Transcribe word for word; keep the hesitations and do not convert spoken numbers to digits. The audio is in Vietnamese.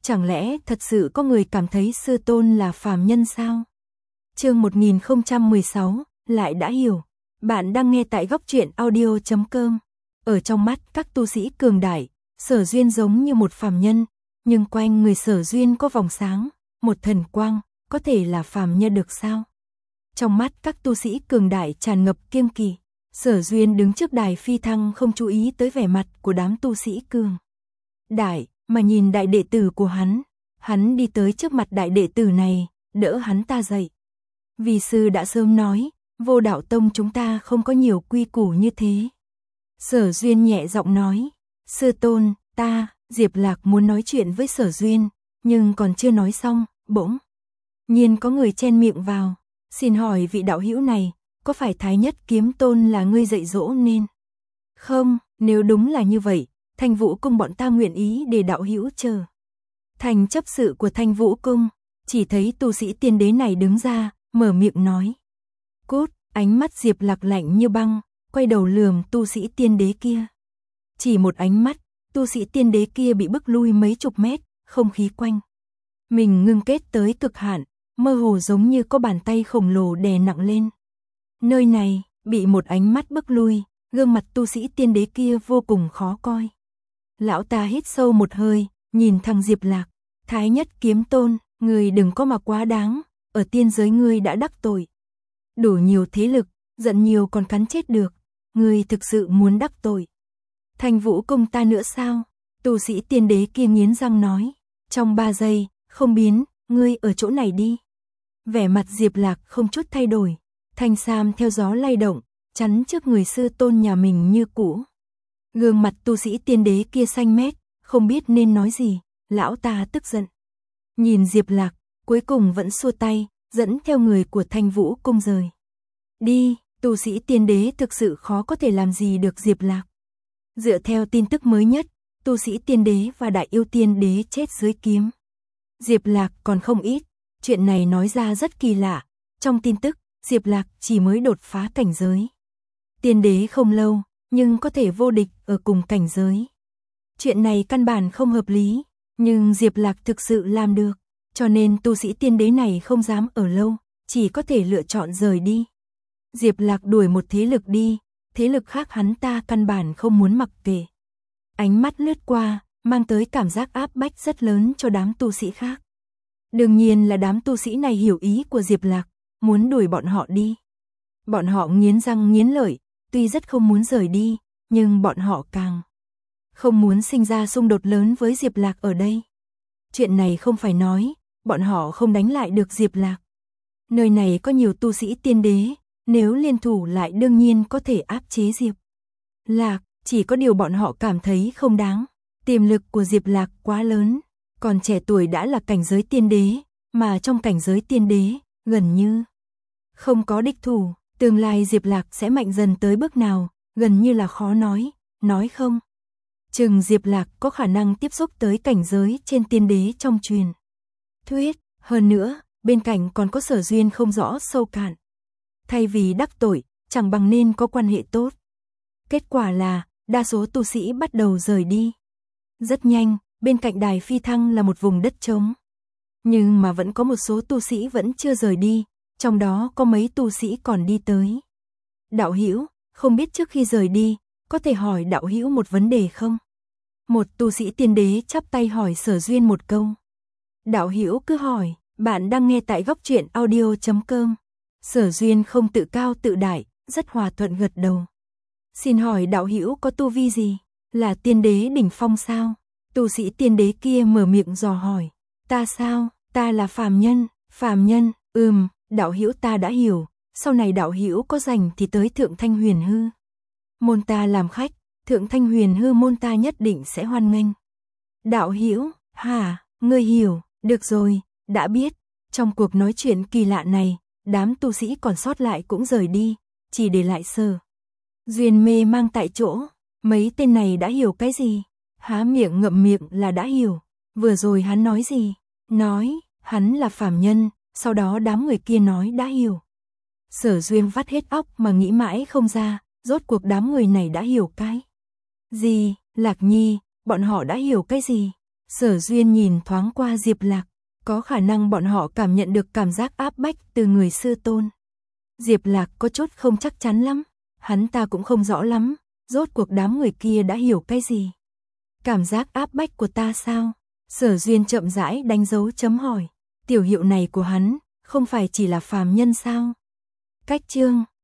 Chẳng lẽ thật sự có người cảm thấy sư tôn là phàm nhân sao? Chương một nghìn không trăm mười sáu, lại đã hiểu. Bạn đang nghe tại góc truyện audio chấm com. Ở trong mắt các tu sĩ cường đại, Sở Duyên giống như một phàm nhân, nhưng quanh người Sở Duyên có vòng sáng, một thần quang, có thể là phàm nhân được sao? Trong mắt các tu sĩ cường đại tràn ngập kiêng kỵ, Sở Duyên đứng trước đài phi thăng không chú ý tới vẻ mặt của đám tu sĩ cường đại, mà nhìn đại đệ tử của hắn. Hắn đi tới trước mặt đại đệ tử này, đỡ hắn ta dậy. Vì sư đã sớm nói, Vô Đạo Tông chúng ta không có nhiều quy củ như thế. Sở Duyên nhẹ giọng nói, sư tôn, ta, Diệp Lạc muốn nói chuyện với Sở Duyên, nhưng còn chưa nói xong, bỗng nhiên có người chen miệng vào. Xin hỏi vị đạo hữu này, có phải Thái Nhất Kiếm Tôn là ngươi dạy dỗ nên? Không, nếu đúng là như vậy, Thanh Vũ Cung bọn ta nguyện ý để đạo hữu chờ. Thành chấp sự của Thanh Vũ Cung, chỉ thấy tu sĩ tiên đế này đứng ra, mở miệng nói. Cút, ánh mắt Diệp Lạc lạnh như băng, quay đầu lườm tu sĩ tiên đế kia. Chỉ một ánh mắt, tu sĩ tiên đế kia bị bức lui mấy chục mét, không khí quanh mình ngưng kết tới cực hạn, mơ hồ giống như có bàn tay khổng lồ đè nặng lên. Nơi này, bị một ánh mắt bức lui, gương mặt tu sĩ tiên đế kia vô cùng khó coi. Lão ta hít sâu một hơi, nhìn thằng Diệp Lạc, Thái Nhất Kiếm Tôn, người đừng có mà quá đáng, ở tiên giới ngươi đã đắc tội đủ nhiều thế lực, giận nhiều còn cắn chết được, ngươi thực sự muốn đắc tội Thanh Vũ Cung ta nữa sao? Tu sĩ tiên đế kia nghiến răng nói, trong ba giây, không biến, ngươi ở chỗ này đi. Vẻ mặt Diệp Lạc không chút thay đổi, thanh sam theo gió lay động, chắn trước người sư tôn nhà mình như cũ. Gương mặt tu sĩ tiên đế kia xanh mét, không biết nên nói gì, lão ta tức giận. Nhìn Diệp Lạc, cuối cùng vẫn xua tay, dẫn theo người của Thanh Vũ Cung rời đi. Tu sĩ tiên đế thực sự khó có thể làm gì được Diệp Lạc. Dựa theo tin tức mới nhất, tu sĩ tiên đế và đại yêu tiên đế chết dưới kiếm Diệp Lạc còn không ít. Chuyện này nói ra rất kỳ lạ. Trong tin tức, Diệp Lạc chỉ mới đột phá cảnh giới tiên đế không lâu, nhưng có thể vô địch ở cùng cảnh giới. Chuyện này căn bản không hợp lý, nhưng Diệp Lạc thực sự làm được, cho nên tu sĩ tiên đế này không dám ở lâu, chỉ có thể lựa chọn rời đi. Diệp Lạc đuổi một thế lực đi, thế lực khác hắn ta căn bản không muốn mặc kệ. Ánh mắt lướt qua, mang tới cảm giác áp bách rất lớn cho đám tu sĩ khác. Đương nhiên là đám tu sĩ này hiểu ý của Diệp Lạc, muốn đuổi bọn họ đi. Bọn họ nghiến răng nghiến lợi, tuy rất không muốn rời đi, nhưng bọn họ càng không muốn sinh ra xung đột lớn với Diệp Lạc ở đây. Chuyện này không phải nói, bọn họ không đánh lại được Diệp Lạc. Nơi này có nhiều tu sĩ tiên đế, nếu liên thủ lại đương nhiên có thể áp chế Diệp Lạc, chỉ có điều bọn họ cảm thấy không đáng. Tiềm lực của Diệp Lạc quá lớn, còn trẻ tuổi đã là cảnh giới tiên đế, mà trong cảnh giới tiên đế, gần như không có địch thủ. Tương lai Diệp Lạc sẽ mạnh dần tới bước nào, gần như là khó nói, nói không chừng Diệp Lạc có khả năng tiếp xúc tới cảnh giới trên tiên đế trong truyền thuyết. Hơn nữa, bên cạnh còn có Sở Duyên không rõ sâu cạn. Thay vì đắc tội, chẳng bằng nên có quan hệ tốt. Kết quả là, đa số tu sĩ bắt đầu rời đi. Rất nhanh, bên cạnh đài phi thăng là một vùng đất trống. Nhưng mà vẫn có một số tu sĩ vẫn chưa rời đi, trong đó có mấy tu sĩ còn đi tới. Đạo hữu, không biết trước khi rời đi, có thể hỏi đạo hữu một vấn đề không? Một tu sĩ tiên đế chắp tay hỏi Sở Duyên một câu. Đạo hữu cứ hỏi, bạn đang nghe tại góc truyện audio chấm com. Sở Duyên không tự cao tự đại, rất hòa thuận gật đầu. Xin hỏi đạo hữu có tu vi gì? Là tiên đế đỉnh phong sao? Tu sĩ tiên đế kia mở miệng dò hỏi. Ta sao? Ta là phàm nhân. Phàm nhân, ừm, đạo hữu ta đã hiểu. Sau này đạo hữu có rảnh thì tới Thượng Thanh Huyền Hư môn ta làm khách, Thượng Thanh Huyền Hư môn ta nhất định sẽ hoan nghênh. Đạo hữu, hả, ngươi hiểu, được rồi, đã biết. Trong cuộc nói chuyện kỳ lạ này, đám tu sĩ còn sót lại cũng rời đi, chỉ để lại Sở Duyên mê mang tại chỗ. Mấy tên này đã hiểu cái gì? Há miệng ngậm miệng là đã hiểu. Vừa rồi hắn nói gì? Nói, hắn là phàm nhân, sau đó đám người kia nói đã hiểu. Sở Duyên vắt hết óc mà nghĩ mãi không ra, rốt cuộc đám người này đã hiểu cái gì? Lạc Nhi, bọn họ đã hiểu cái gì? Sở Duyên nhìn thoáng qua Diệp Lạc, có khả năng bọn họ cảm nhận được cảm giác áp bách từ người sư tôn. Diệp Lạc có chút không chắc chắn lắm, hắn ta cũng không rõ lắm, rốt cuộc đám người kia đã hiểu cái gì. Cảm giác áp bách của ta sao? Sở Duyên chậm rãi đánh dấu chấm hỏi, tiểu hiệu này của hắn, không phải chỉ là phàm nhân sao? Cách chương